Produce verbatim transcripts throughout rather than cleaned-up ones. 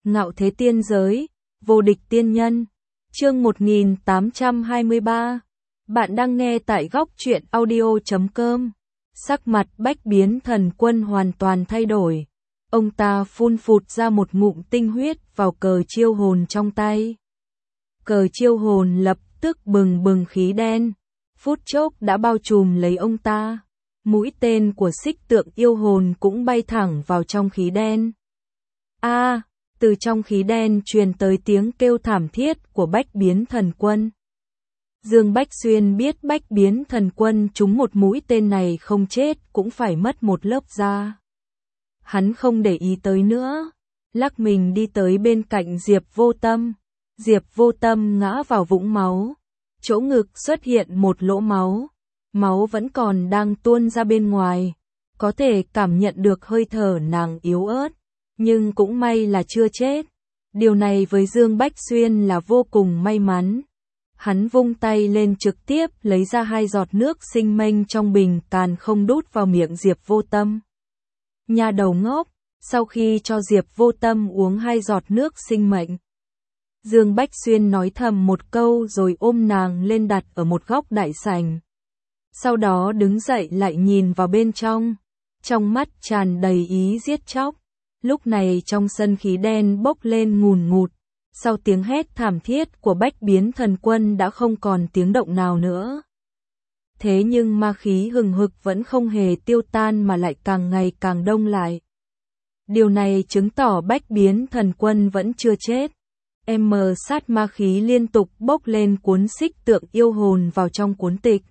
Ngạo thế tiên giới, vô địch tiên nhân. Chương một nghìn tám trăm hai mươi ba. Bạn đang nghe tại góc truyện audio chấm com. Sắc mặt Bách Biến Thần Quân hoàn toàn thay đổi. Ông ta phun phụt ra một ngụm tinh huyết vào cờ chiêu hồn trong tay. Cờ chiêu hồn lập tức bừng bừng khí đen, phút chốc đã bao trùm lấy ông ta. Mũi tên của xích tượng yêu hồn cũng bay thẳng vào trong khí đen. A, à, từ trong khí đen truyền tới tiếng kêu thảm thiết của Bách Biến Thần Quân. Dương Bách Xuyên biết Bách Biến Thần Quân trúng một mũi tên này không chết cũng phải mất một lớp da. Hắn không để ý tới nữa, lắc mình đi tới bên cạnh Diệp Vô Tâm. Diệp Vô Tâm ngã vào vũng máu, chỗ ngực xuất hiện một lỗ máu, máu vẫn còn đang tuôn ra bên ngoài, có thể cảm nhận được hơi thở nàng yếu ớt, nhưng cũng may là chưa chết. Điều này với Dương Bách Xuyên là vô cùng may mắn. Hắn vung tay lên trực tiếp lấy ra hai giọt nước sinh mệnh trong bình càn không đút vào miệng Diệp Vô Tâm. Nhà đầu ngốc, sau khi cho Diệp Vô Tâm uống hai giọt nước sinh mệnh, Dương Bách Xuyên nói thầm một câu rồi ôm nàng lên đặt ở một góc đại sảnh. Sau đó đứng dậy lại nhìn vào bên trong, trong mắt tràn đầy ý giết chóc. Lúc này trong sân khí đen bốc lên ngùn ngụt, sau tiếng hét thảm thiết của Bách Biến Thần Quân đã không còn tiếng động nào nữa. Thế nhưng ma khí hừng hực vẫn không hề tiêu tan mà lại càng ngày càng đông lại. Điều này chứng tỏ Bách Biến Thần Quân vẫn chưa chết. M sát ma khí liên tục bốc lên cuốn xích tượng yêu hồn vào trong cuốn tịch.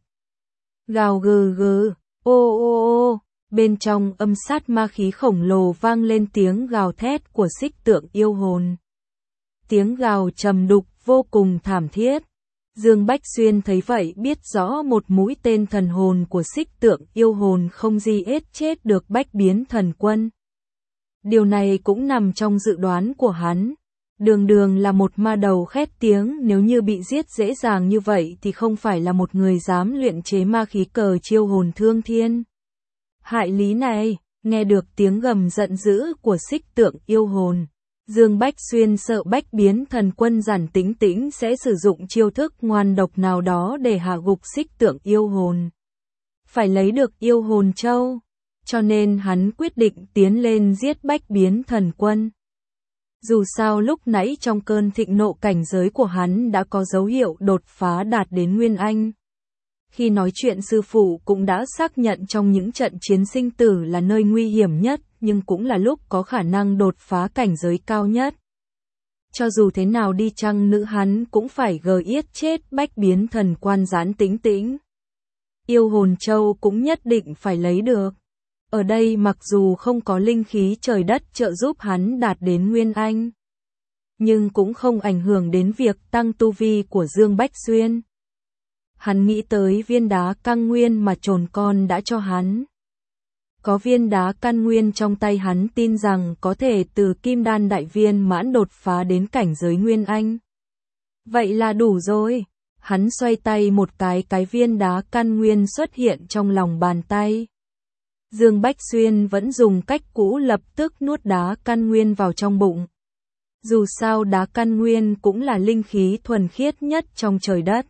Gào gừ gừ, ô ô ô, bên trong âm sát ma khí khổng lồ vang lên tiếng gào thét của xích tượng yêu hồn. Tiếng gào trầm đục vô cùng thảm thiết. Dương Bách Xuyên thấy vậy biết rõ một mũi tên thần hồn của xích tượng yêu hồn không gì ết chết được Bách Biến Thần Quân. Điều này cũng nằm trong dự đoán của hắn. Đường đường là một ma đầu khét tiếng, nếu như bị giết dễ dàng như vậy thì không phải là một người dám luyện chế ma khí cờ chiêu hồn thương thiên. Hại lý này, nghe được tiếng gầm giận dữ của xích tượng yêu hồn, Dương Bách Xuyên sợ Bách Biến Thần Quân giản tĩnh tĩnh sẽ sử dụng chiêu thức ngoan độc nào đó để hạ gục xích tượng yêu hồn. Phải lấy được yêu hồn châu, cho nên hắn quyết định tiến lên giết Bách Biến Thần Quân. Dù sao lúc nãy trong cơn thịnh nộ cảnh giới của hắn đã có dấu hiệu đột phá đạt đến Nguyên Anh. Khi nói chuyện sư phụ cũng đã xác nhận trong những trận chiến sinh tử là nơi nguy hiểm nhất, nhưng cũng là lúc có khả năng đột phá cảnh giới cao nhất. Cho dù thế nào đi chăng nữa hắn cũng phải gờ yết chết Bách Biến Thần Quân gián tĩnh tĩnh. Yêu hồn châu cũng nhất định phải lấy được. Ở đây mặc dù không có linh khí trời đất trợ giúp hắn đạt đến Nguyên Anh, nhưng cũng không ảnh hưởng đến việc tăng tu vi của Dương Bách Xuyên. Hắn nghĩ tới viên đá căn nguyên mà trồn con đã cho hắn. Có viên đá căn nguyên trong tay hắn tin rằng có thể từ kim đan đại viên mãn đột phá đến cảnh giới Nguyên Anh. Vậy là đủ rồi. Hắn xoay tay một cái, cái viên đá căn nguyên xuất hiện trong lòng bàn tay. Dương Bách Xuyên vẫn dùng cách cũ lập tức nuốt đá căn nguyên vào trong bụng. Dù sao đá căn nguyên cũng là linh khí thuần khiết nhất trong trời đất.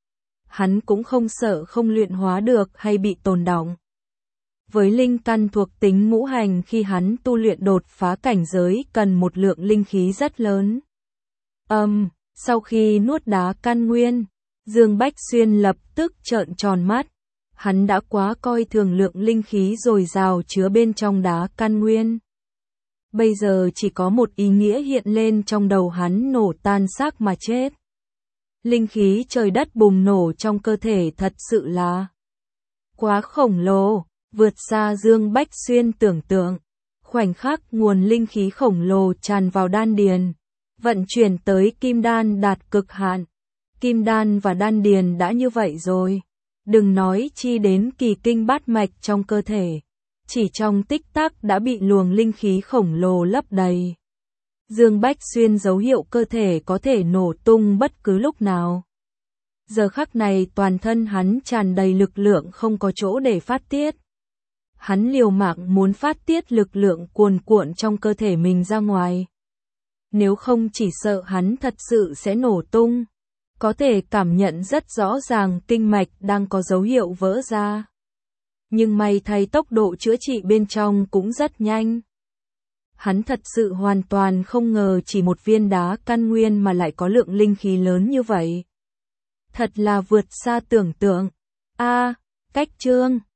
Hắn cũng không sợ không luyện hóa được hay bị tồn đọng. Với linh căn thuộc tính ngũ hành, khi hắn tu luyện đột phá cảnh giới cần một lượng linh khí rất lớn. Âm, um, sau khi nuốt đá căn nguyên, Dương Bách Xuyên lập tức trợn tròn mắt. Hắn đã quá coi thường lượng linh khí dồi dào chứa bên trong đá căn nguyên. Bây giờ chỉ có một ý nghĩa hiện lên trong đầu hắn: nổ tan xác mà chết. Linh khí trời đất bùng nổ trong cơ thể thật sự là quá khổng lồ, vượt xa Dương Bách Xuyên tưởng tượng. Khoảnh khắc nguồn linh khí khổng lồ tràn vào đan điền, vận chuyển tới kim đan đạt cực hạn. Kim đan và đan điền đã như vậy rồi, đừng nói chi đến kỳ kinh bát mạch trong cơ thể, chỉ trong tích tắc đã bị luồng linh khí khổng lồ lấp đầy. Dương Bách Xuyên dấu hiệu cơ thể có thể nổ tung bất cứ lúc nào. Giờ khắc này toàn thân hắn tràn đầy lực lượng không có chỗ để phát tiết. Hắn liều mạng muốn phát tiết lực lượng cuồn cuộn trong cơ thể mình ra ngoài. Nếu không chỉ sợ hắn thật sự sẽ nổ tung. Có thể cảm nhận rất rõ ràng kinh mạch đang có dấu hiệu vỡ ra. Nhưng may thay tốc độ chữa trị bên trong cũng rất nhanh. Hắn thật sự hoàn toàn không ngờ chỉ một viên đá căn nguyên mà lại có lượng linh khí lớn như vậy. Thật là vượt xa tưởng tượng. A, cách chương